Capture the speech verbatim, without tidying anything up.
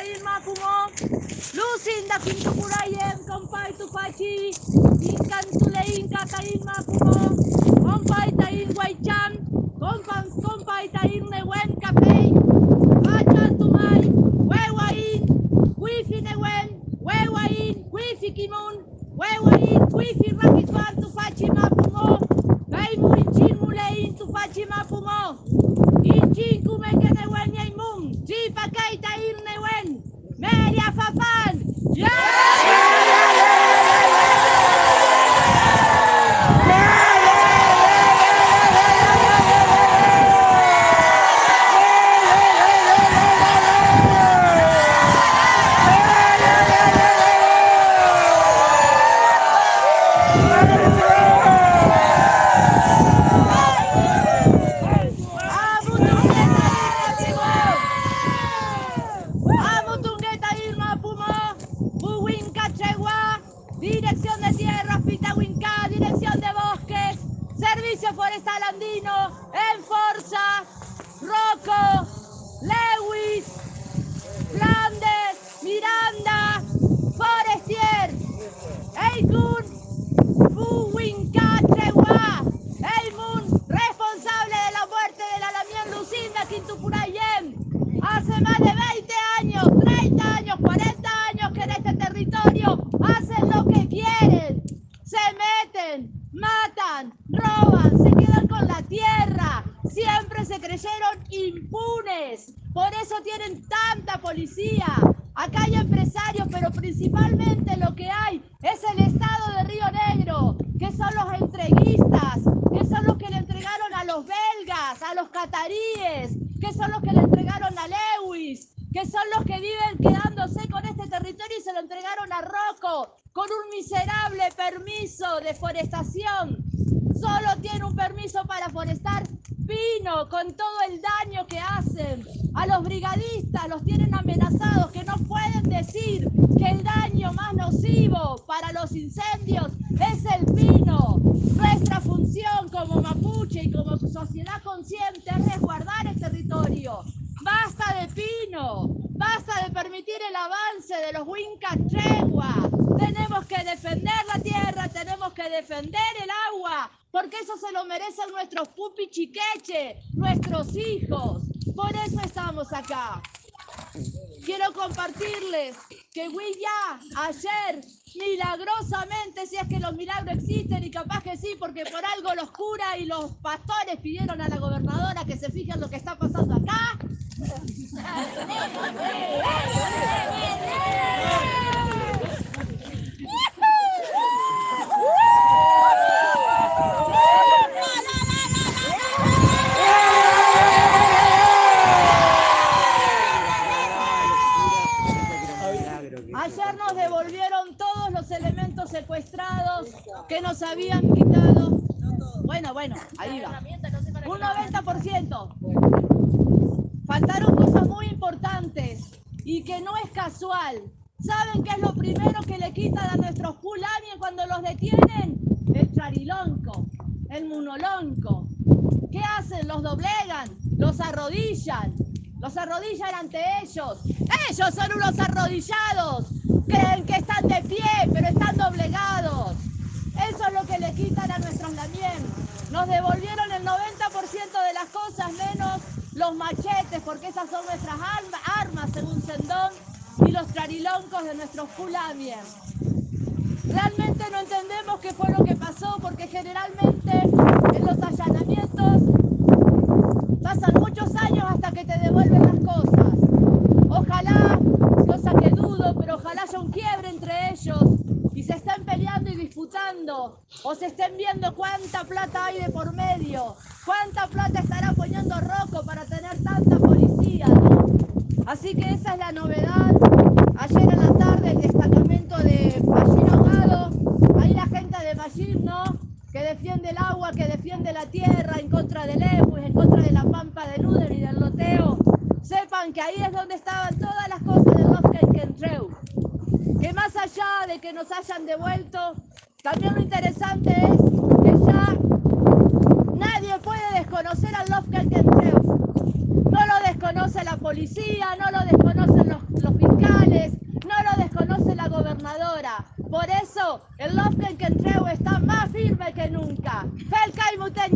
Ilma Pumo, Lucinda Quintupurayen, Compay Tupachi, Incan Tulein Ilma Pumo, Compay Tain Guaychan, Compan Compay Tain Newen Capey, Machan Tumay, Huehuain, Wifi Newen, Huehuain, Wifi Kimun, Huehuain, Wifi Rakituan Tupachi Mapumo, Gaimu Inchin Mulein Tupachi Mapumo, Inchin Kumeke Newen Yaimun, Chipa Kaita Ir Newen, Meria Fafan, Dirección de Tierras, Pitawinca, Dirección de Bosques, Servicio Forestal Andino, Enforza, Rocco, Lewis, Flandes, Miranda, Forestier, Eikun, Puwinca, Chegua, Eimun, responsable de la muerte de la Lamien Lucinda Quintupurayem. Hace más de veinte años, treinta años, cuarenta años que en este territorio hacen lo que quieren. Se meten, matan, roban, se quedan con la tierra. Siempre se creyeron impunes. Por eso tienen tanta policía. Acá hay empresarios, pero principalmente lo que hay es el Estado de Río Negro, que son los entreguistas, que son los que le entregaron a los belgas, a los cataríes, que son los que le entregaron a Lewis, que son los que viven quedándose con este territorio y se lo entregaron a Rocco con un miserable permiso de forestación. Solo tiene un permiso para forestar pino, con todo el daño que hacen. A los brigadistas los tienen amenazados, que no pueden decir que el daño más nocivo para los incendios es el pino. Nuestra función como mapuche y como sociedad consciente es resguardar el territorio. Basta de pino, basta de permitir el avance de los Huincachegua. Tenemos que defender la tierra, tenemos que defender el agua, porque eso se lo merecen nuestros pupi chiqueche, nuestros hijos. Por eso estamos acá. Quiero compartirles que Huilla ayer, milagrosamente, si es que los milagros existen, y capaz que sí, porque por algo los curas y los pastores pidieron a la gobernadora que se fijen lo que está pasando acá. Ayer nos devolvieron todos los elementos secuestrados que nos habían quitado. Bueno, bueno, ahí va. Un noventa por ciento. Faltaron cosas muy importantes y que no es casual. ¿Saben qué es lo primero que le quitan a nuestros pulamien cuando los detienen? El charilonco, el munolonco. ¿Qué hacen? Los doblegan, los arrodillan. Los arrodillan ante ellos. ¡Ellos son unos arrodillados! Creen que están de pie, pero están doblegados. Eso es lo que le quitan a nuestros lamien. Nos devolvieron el noventa por ciento de las cosas, menos los machetes, porque esas son nuestras armas, según Sendón, y los trariloncos de nuestros pulamien. Realmente no entendemos qué fue lo que pasó, porque generalmente en los allanamientos pasan muchos años hasta que te devuelven las cosas. Ojalá, cosa que dudo, pero ojalá haya un quiebre entre ellos y se estén peleando y disputando, o se estén viendo cuánta plata hay de por medio, cuánta plata estará poniendo Rocco para tener tanta policía, ¿no? Así que esa es la novedad. Ayer en la tarde el destacamento de Mallín Ahogado, ahí la gente de Mallín, ¿no?, que defiende el agua, que defiende la tierra, en contra del Lewis, en contra de la pampa de Luder y del loteo. Sepan que ahí es donde estaban todas las cosas de Lofkentreu. Que más allá de que nos hayan devuelto, también lo interesante es que ya nadie puede desconocer al Lofkentreu. No lo desconocemos. desconoce la policía, no lo desconocen los, los fiscales, no lo desconoce la gobernadora. Por eso, el Lofken Kentreu está más firme que nunca. Felkai Muteña.